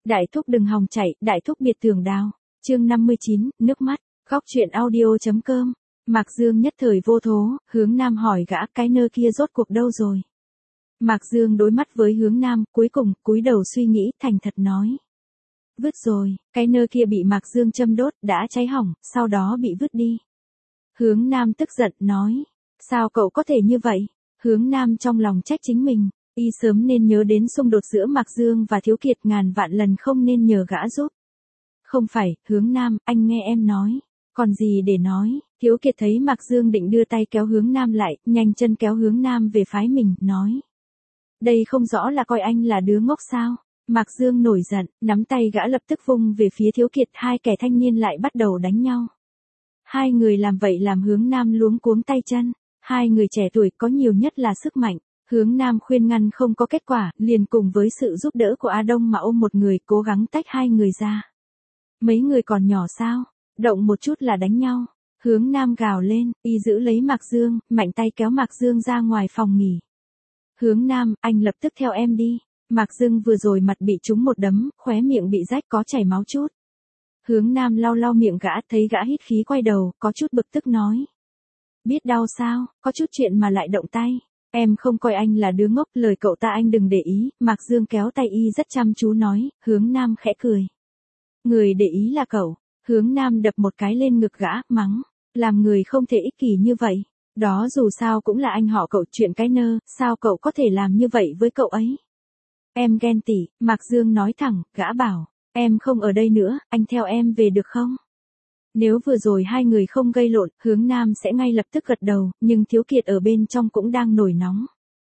Đại thúc đừng hòng chạy, đại thúc biệt tường đào. Chương 59, nước mắt. Góc truyện audio.com. Mạc Dương nhất thời vô thố, Hướng Nam hỏi gã cái nơ kia rốt cuộc đâu rồi. Mạc Dương đối mắt với Hướng Nam, cuối cùng cúi đầu suy nghĩ, thành thật nói. Vứt rồi, cái nơ kia bị Mạc Dương châm đốt, đã cháy hỏng, sau đó bị vứt đi. Hướng Nam tức giận nói. Sao cậu có thể như vậy? Hướng Nam trong lòng trách chính mình. Y sớm nên nhớ đến xung đột giữa Mạc Dương và Thiếu Kiệt, ngàn vạn lần không nên nhờ gã giúp. Không phải, Hướng Nam, anh nghe em nói. Còn gì để nói? Thiếu Kiệt thấy Mạc Dương định đưa tay kéo Hướng Nam lại, nhanh chân kéo Hướng Nam về phái mình, nói. Đây không rõ là coi anh là đứa ngốc sao? Mạc Dương nổi giận, nắm tay gã lập tức vung về phía Thiếu Kiệt, hai kẻ thanh niên lại bắt đầu đánh nhau. Hai người làm vậy làm Hướng Nam luống cuống tay chân. Hai người trẻ tuổi có nhiều nhất là sức mạnh. Hướng Nam khuyên ngăn không có kết quả, liền cùng với sự giúp đỡ của A Đông mà ôm một người cố gắng tách hai người ra. Mấy người còn nhỏ sao? Động một chút là đánh nhau. Hướng Nam gào lên, y giữ lấy Mạc Dương, mạnh tay kéo Mạc Dương ra ngoài phòng nghỉ. Hướng Nam, anh lập tức theo em đi. Mạc Dương vừa rồi mặt bị trúng một đấm, khóe miệng bị rách có chảy máu chút. Hướng Nam lau lau miệng gã, thấy gã hít khí quay đầu, có chút bực tức nói. Biết đau sao, có chút chuyện mà lại động tay. Em không coi anh là đứa ngốc, lời cậu ta anh đừng để ý. Mạc Dương kéo tay y rất chăm chú nói. Hướng Nam khẽ cười. Người để ý là cậu. Hướng Nam đập một cái lên ngực gã, mắng. Làm người không thể ích kỷ như vậy. Đó dù sao cũng là anh họ cậu, chuyện cái nơ, sao cậu có thể làm như vậy với cậu ấy? Em ghen tị, Mạc Dương nói thẳng, gã bảo. Em không ở đây nữa, anh theo em về được không? Nếu vừa rồi hai người không gây lộn, Hướng Nam sẽ ngay lập tức gật đầu, nhưng Thiếu Kiệt ở bên trong cũng đang nổi nóng.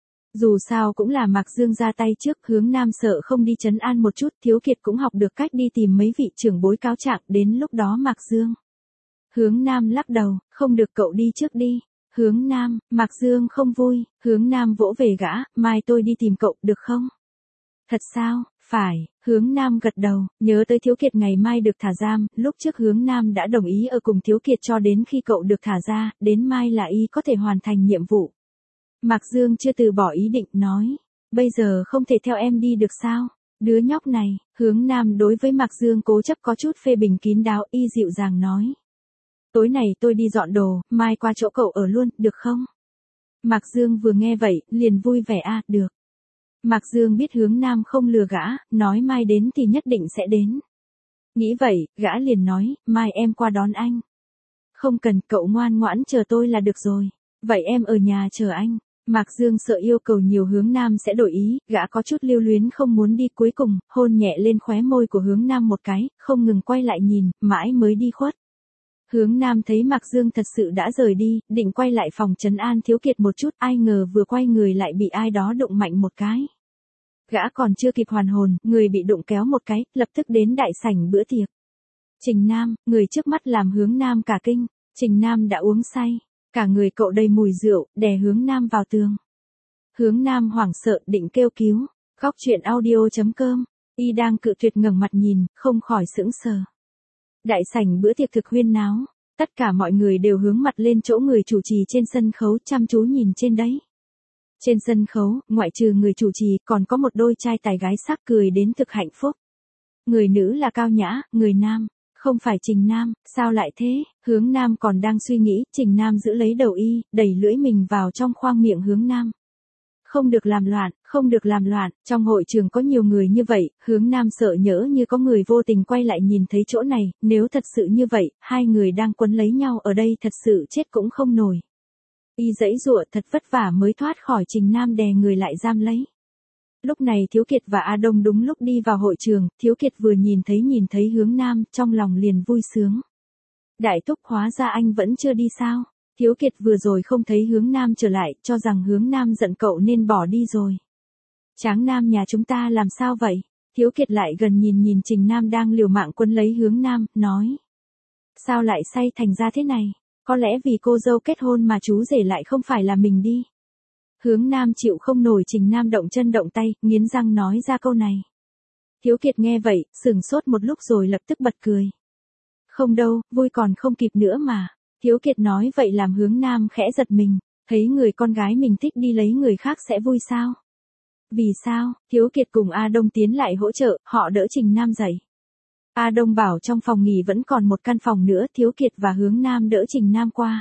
Dù sao cũng là Mạc Dương ra tay trước, Hướng Nam sợ không đi trấn an một chút, Thiếu Kiệt cũng học được cách đi tìm mấy vị trưởng bối cáo trạng, đến lúc đó Mạc Dương. Hướng Nam lắc đầu, không được, cậu đi trước đi. Hướng Nam, Mạc Dương không vui, Hướng Nam vỗ về gã, mai tôi đi tìm cậu, được không? Thật sao? Phải, Hướng Nam gật đầu, nhớ tới Thiếu Kiệt ngày mai được thả giam, lúc trước Hướng Nam đã đồng ý ở cùng Thiếu Kiệt cho đến khi cậu được thả ra, đến mai là y có thể hoàn thành nhiệm vụ. Mạc Dương chưa từ bỏ ý định, nói, bây giờ không thể theo em đi được sao? Đứa nhóc này, Hướng Nam đối với Mạc Dương cố chấp có chút phê bình kín đáo, y dịu dàng nói. Tối này tôi đi dọn đồ, mai qua chỗ cậu ở luôn, được không? Mạc Dương vừa nghe vậy, liền vui vẻ được. Mạc Dương biết Hướng Nam không lừa gã, nói mai đến thì nhất định sẽ đến. Nghĩ vậy, gã liền nói, mai em qua đón anh. Không cần, cậu ngoan ngoãn chờ tôi là được rồi. Vậy em ở nhà chờ anh. Mạc Dương sợ yêu cầu nhiều Hướng Nam sẽ đổi ý, gã có chút lưu luyến không muốn đi, cuối cùng, hôn nhẹ lên khóe môi của Hướng Nam một cái, không ngừng quay lại nhìn, mãi mới đi khuất. Hướng Nam thấy Mạc Dương thật sự đã rời đi, định quay lại phòng trấn an Thiếu Kiệt một chút, ai ngờ vừa quay người lại bị ai đó đụng mạnh một cái. Gã còn chưa kịp hoàn hồn, người bị đụng kéo một cái, lập tức đến đại sảnh bữa tiệc. Trình Nam, người trước mắt làm Hướng Nam cả kinh. Trình Nam đã uống say, cả người cậu đầy mùi rượu, đè Hướng Nam vào tường. Hướng Nam hoảng sợ định kêu cứu. Góc truyện audio.com. Y đang cự tuyệt ngẩng mặt nhìn, không khỏi sững sờ. Đại sảnh bữa tiệc thực huyên náo, tất cả mọi người đều hướng mặt lên chỗ người chủ trì trên sân khấu, chăm chú nhìn trên đấy. Trên sân khấu, ngoại trừ người chủ trì, còn có một đôi trai tài gái sắc cười đến thực hạnh phúc. Người nữ là Cao Nhã, người nam, không phải Trình Nam, sao lại thế? Hướng Nam còn đang suy nghĩ, Trình Nam giữ lấy đầu y, đẩy lưỡi mình vào trong khoang miệng Hướng Nam. Không được làm loạn, không được làm loạn, trong hội trường có nhiều người như vậy, Hướng Nam sợ nhỡ như có người vô tình quay lại nhìn thấy chỗ này, nếu thật sự như vậy, hai người đang quấn lấy nhau ở đây thật sự chết cũng không nổi. Y giãy giụa thật vất vả mới thoát khỏi Trình Nam đè người lại giam lấy. Lúc này Thiếu Kiệt và A Đông đúng lúc đi vào hội trường, Thiếu Kiệt vừa nhìn thấy Hướng Nam, trong lòng liền vui sướng. Đại thúc, hóa ra anh vẫn chưa đi sao? Thiếu Kiệt vừa rồi không thấy Hướng Nam trở lại, cho rằng Hướng Nam giận cậu nên bỏ đi rồi. Tráng Nam nhà chúng ta làm sao vậy? Thiếu Kiệt lại gần nhìn Trình Nam đang liều mạng quấn lấy Hướng Nam, nói. Sao lại say thành ra thế này? Có lẽ vì cô dâu kết hôn mà chú rể lại không phải là mình đi. Hướng Nam chịu không nổi, Trình Nam động chân động tay, nghiến răng nói ra câu này. Thiếu Kiệt nghe vậy, sửng sốt một lúc rồi lập tức bật cười. Không đâu, vui còn không kịp nữa mà. Thiếu Kiệt nói vậy làm Hướng Nam khẽ giật mình, thấy người con gái mình thích đi lấy người khác sẽ vui sao? Vì sao? Thiếu Kiệt cùng A Đông tiến lại hỗ trợ, họ đỡ Trình Nam dậy. A Đông bảo trong phòng nghỉ vẫn còn một căn phòng nữa, Thiếu Kiệt và Hướng Nam đỡ Trình Nam qua.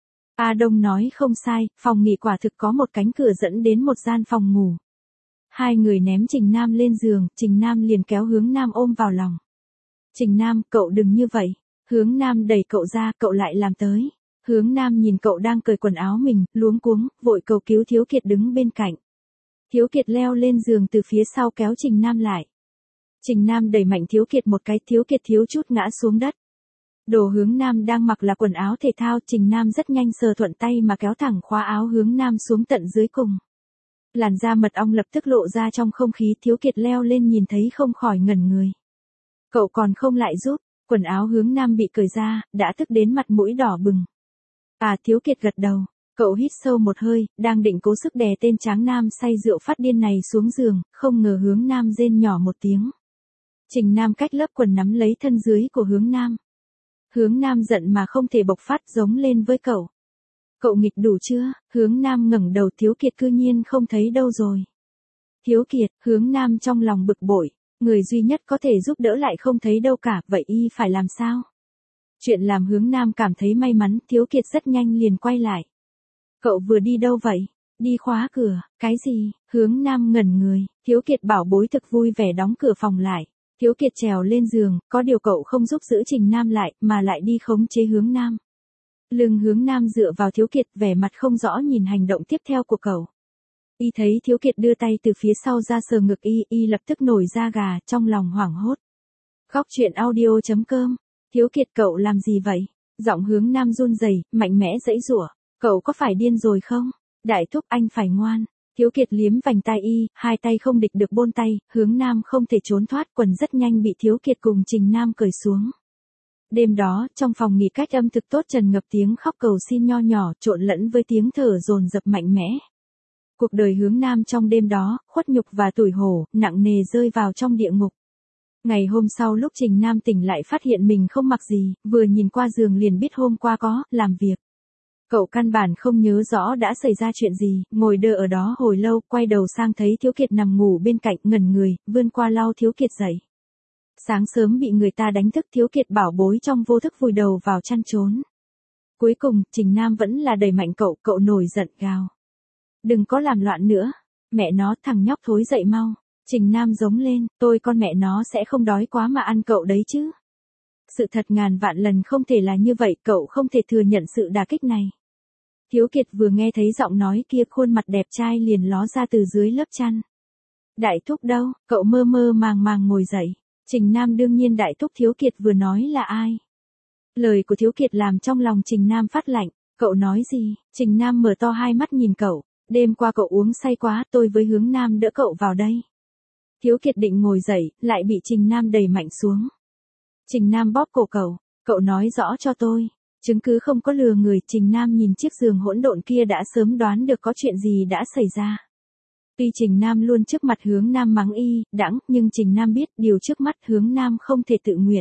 A Đông nói không sai, phòng nghỉ quả thực có một cánh cửa dẫn đến một gian phòng ngủ. Hai người ném Trình Nam lên giường, Trình Nam liền kéo Hướng Nam ôm vào lòng. Trình Nam, cậu đừng như vậy. Hướng Nam đẩy cậu ra, cậu lại làm tới. Hướng Nam nhìn cậu đang cởi quần áo mình, luống cuống, vội cầu cứu Thiếu Kiệt đứng bên cạnh. Thiếu Kiệt leo lên giường từ phía sau kéo Trình Nam lại. Trình Nam đẩy mạnh Thiếu Kiệt một cái, Thiếu Kiệt thiếu chút ngã xuống đất. Đồ Hướng Nam đang mặc là quần áo thể thao, Trình Nam rất nhanh sờ thuận tay mà kéo thẳng khóa áo Hướng Nam xuống tận dưới cùng. Làn da mật ong lập tức lộ ra trong không khí, Thiếu Kiệt leo lên nhìn thấy không khỏi ngẩn người. Cậu còn không lại giúp, quần áo Hướng Nam bị cởi ra, đã tức đến mặt mũi đỏ bừng. À, Thiếu Kiệt gật đầu, cậu hít sâu một hơi, đang định cố sức đè tên tráng nam say rượu phát điên này xuống giường, không ngờ Hướng Nam rên nhỏ một tiếng. Trình Nam cách lớp quần nắm lấy thân dưới của Hướng Nam. Hướng Nam giận mà không thể bộc phát, giống lên với cậu. Cậu nghịch đủ chưa? Hướng Nam ngẩng đầu, Thiếu Kiệt cư nhiên không thấy đâu rồi. Thiếu Kiệt, Hướng Nam trong lòng bực bội, người duy nhất có thể giúp đỡ lại không thấy đâu cả, vậy y phải làm sao? Chuyện làm Hướng Nam cảm thấy may mắn, Thiếu Kiệt rất nhanh liền quay lại. Cậu vừa đi đâu vậy? Đi khóa cửa, cái gì? Hướng Nam ngẩn người, Thiếu Kiệt bảo bối thực vui vẻ đóng cửa phòng lại. Thiếu Kiệt trèo lên giường, có điều cậu không giúp giữ Trình Nam lại, mà lại đi khống chế Hướng Nam. Lưng Hướng Nam dựa vào Thiếu Kiệt, vẻ mặt không rõ nhìn hành động tiếp theo của cậu. Y thấy Thiếu Kiệt đưa tay từ phía sau ra sờ ngực y lập tức nổi da gà, trong lòng hoảng hốt. Khóc chuyện audio.com. Thiếu Kiệt, cậu làm gì vậy? Giọng Hướng Nam run rẩy, mạnh mẽ giãy giụa. Cậu có phải điên rồi không? Đại thúc, anh phải ngoan. Thiếu Kiệt liếm vành tai y, hai tay không địch được bôn tay, Hướng Nam không thể trốn thoát, quần rất nhanh bị Thiếu Kiệt cùng Trình Nam cởi xuống. Đêm đó, trong phòng nghỉ cách âm thực tốt tràn ngập tiếng khóc cầu xin nho nhỏ, trộn lẫn với tiếng thở dồn dập mạnh mẽ. Cuộc đời Hướng Nam trong đêm đó, khuất nhục và tủi hổ, nặng nề rơi vào trong địa ngục. Ngày hôm sau lúc Trình Nam tỉnh lại phát hiện mình không mặc gì, vừa nhìn qua giường liền biết hôm qua có làm việc. Cậu căn bản không nhớ rõ đã xảy ra chuyện gì, ngồi đơ ở đó hồi lâu, quay đầu sang thấy Thiếu Kiệt nằm ngủ bên cạnh, ngẩn người, vươn qua lau Thiếu Kiệt dậy. Sáng sớm bị người ta đánh thức, Thiếu Kiệt bảo bối trong vô thức vùi đầu vào chăn trốn. Cuối cùng, Trình Nam vẫn là đẩy mạnh cậu nổi giận gào. Đừng có làm loạn nữa, mẹ nó, thằng nhóc thối dậy mau. Trình Nam giống lên, tôi con mẹ nó sẽ không đói quá mà ăn cậu đấy chứ. Sự thật ngàn vạn lần không thể là như vậy, cậu không thể thừa nhận sự đả kích này. Thiếu Kiệt vừa nghe thấy giọng nói kia, khuôn mặt đẹp trai liền ló ra từ dưới lớp chăn. Đại thúc đâu? Cậu mơ mơ màng màng ngồi dậy. Trình Nam đương nhiên đại thúc Thiếu Kiệt vừa nói là ai? Lời của Thiếu Kiệt làm trong lòng Trình Nam phát lạnh. Cậu nói gì? Trình Nam mở to hai mắt nhìn cậu. Đêm qua cậu uống say quá, tôi với Hướng Nam đỡ cậu vào đây. Thiếu Kiệt định ngồi dậy, lại bị Trình Nam đẩy mạnh xuống. Trình Nam bóp cổ cậu nói rõ cho tôi. Chứng cứ không có lừa người. Trình Nam nhìn chiếc giường hỗn độn kia đã sớm đoán được có chuyện gì đã xảy ra. Tuy Trình Nam luôn trước mặt Hướng Nam mắng y, đãng, nhưng Trình Nam biết điều trước mắt Hướng Nam không thể tự nguyện.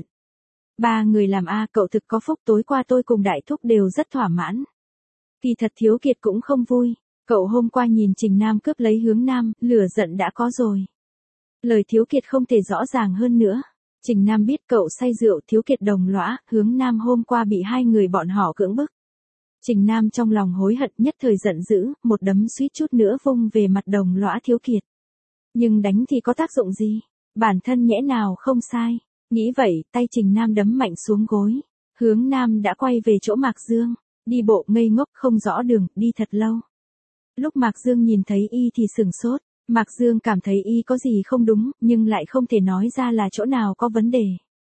Ba người làm cậu thực có phúc, tối qua tôi cùng đại thúc đều rất thỏa mãn. Kỳ thật Thiếu Kiệt cũng không vui. Cậu hôm qua nhìn Trình Nam cướp lấy Hướng Nam, lửa giận đã có rồi. Lời Thiếu Kiệt không thể rõ ràng hơn nữa. Trình Nam biết cậu say rượu, Thiếu Kiệt đồng lõa, Hướng Nam hôm qua bị hai người bọn họ cưỡng bức. Trình Nam trong lòng hối hận, nhất thời giận dữ, một đấm suýt chút nữa vung về mặt đồng lõa Thiếu Kiệt. Nhưng đánh thì có tác dụng gì? Bản thân nhẽ nào không sai. Nghĩ vậy, tay Trình Nam đấm mạnh xuống gối. Hướng Nam đã quay về chỗ Mạc Dương. Đi bộ ngây ngốc không rõ đường, đi thật lâu. Lúc Mạc Dương nhìn thấy y thì sửng sốt. Mạc Dương cảm thấy y có gì không đúng, nhưng lại không thể nói ra là chỗ nào có vấn đề.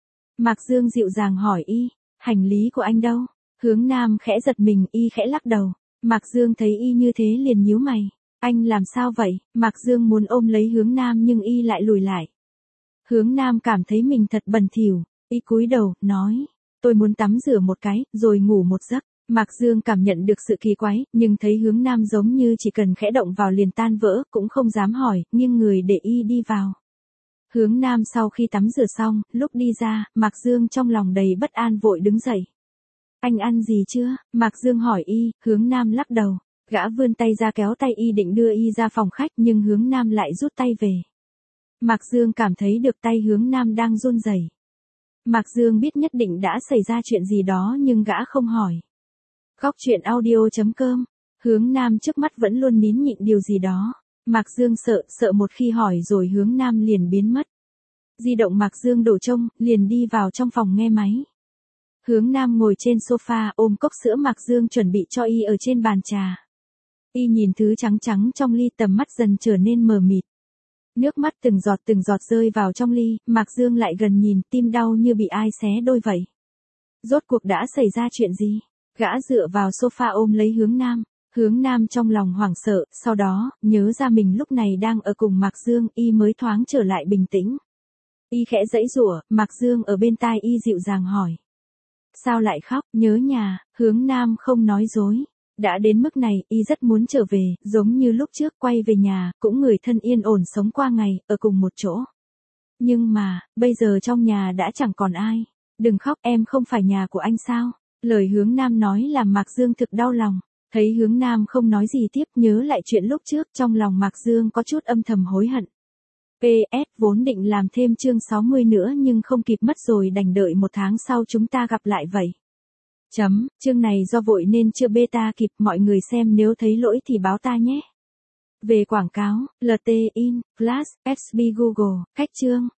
Mạc Dương dịu dàng hỏi y, hành lý của anh đâu? Hướng Nam khẽ giật mình, y khẽ lắc đầu. Mạc Dương thấy y như thế liền nhíu mày. Anh làm sao vậy? Mạc Dương muốn ôm lấy Hướng Nam nhưng y lại lùi lại. Hướng Nam cảm thấy mình thật bẩn thỉu, y cúi đầu, nói. Tôi muốn tắm rửa một cái, rồi ngủ một giấc. Mạc Dương cảm nhận được sự kỳ quái, nhưng thấy Hướng Nam giống như chỉ cần khẽ động vào liền tan vỡ, cũng không dám hỏi, nghiêng người để y đi vào. Hướng Nam sau khi tắm rửa xong, lúc đi ra, Mạc Dương trong lòng đầy bất an vội đứng dậy. Anh ăn gì chưa? Mạc Dương hỏi y, Hướng Nam lắc đầu. Gã vươn tay ra kéo tay y định đưa y ra phòng khách nhưng Hướng Nam lại rút tay về. Mạc Dương cảm thấy được tay Hướng Nam đang run rẩy. Mạc Dương biết nhất định đã xảy ra chuyện gì đó nhưng gã không hỏi. Góc truyện audio.com. Hướng Nam trước mắt vẫn luôn nín nhịn điều gì đó. Mạc Dương sợ một khi hỏi rồi Hướng Nam liền biến mất. Di động Mạc Dương đổ trông, liền đi vào trong phòng nghe máy. Hướng Nam ngồi trên sofa ôm cốc sữa Mạc Dương chuẩn bị cho y ở trên bàn trà. Y nhìn thứ trắng trắng trong ly, tầm mắt dần trở nên mờ mịt. Nước mắt từng giọt rơi vào trong ly, Mạc Dương lại gần nhìn, tim đau như bị ai xé đôi vậy. Rốt cuộc đã xảy ra chuyện gì? Gã dựa vào sofa ôm lấy Hướng Nam. Hướng Nam trong lòng hoảng sợ, sau đó, nhớ ra mình lúc này đang ở cùng Mạc Dương, y mới thoáng trở lại bình tĩnh. Y khẽ giãy giụa, Mạc Dương ở bên tai y dịu dàng hỏi. Sao lại khóc, nhớ nhà? Hướng Nam không nói dối. Đã đến mức này, y rất muốn trở về, giống như lúc trước quay về nhà, cũng người thân yên ổn sống qua ngày, ở cùng một chỗ. Nhưng mà, bây giờ trong nhà đã chẳng còn ai. Đừng khóc, em không phải nhà của anh sao? Lời Hướng Nam nói làm Mạc Dương thực đau lòng. Thấy Hướng Nam không nói gì tiếp, nhớ lại chuyện lúc trước, trong lòng Mạc Dương có chút âm thầm hối hận. PS, vốn định làm thêm chương 60 nữa nhưng không kịp mất rồi, đành đợi một tháng sau chúng ta gặp lại vậy. Chương này do vội nên chưa beta kịp, mọi người xem nếu thấy lỗi thì báo ta nhé. Về quảng cáo, LT In, Flash, XB Google, cách chương.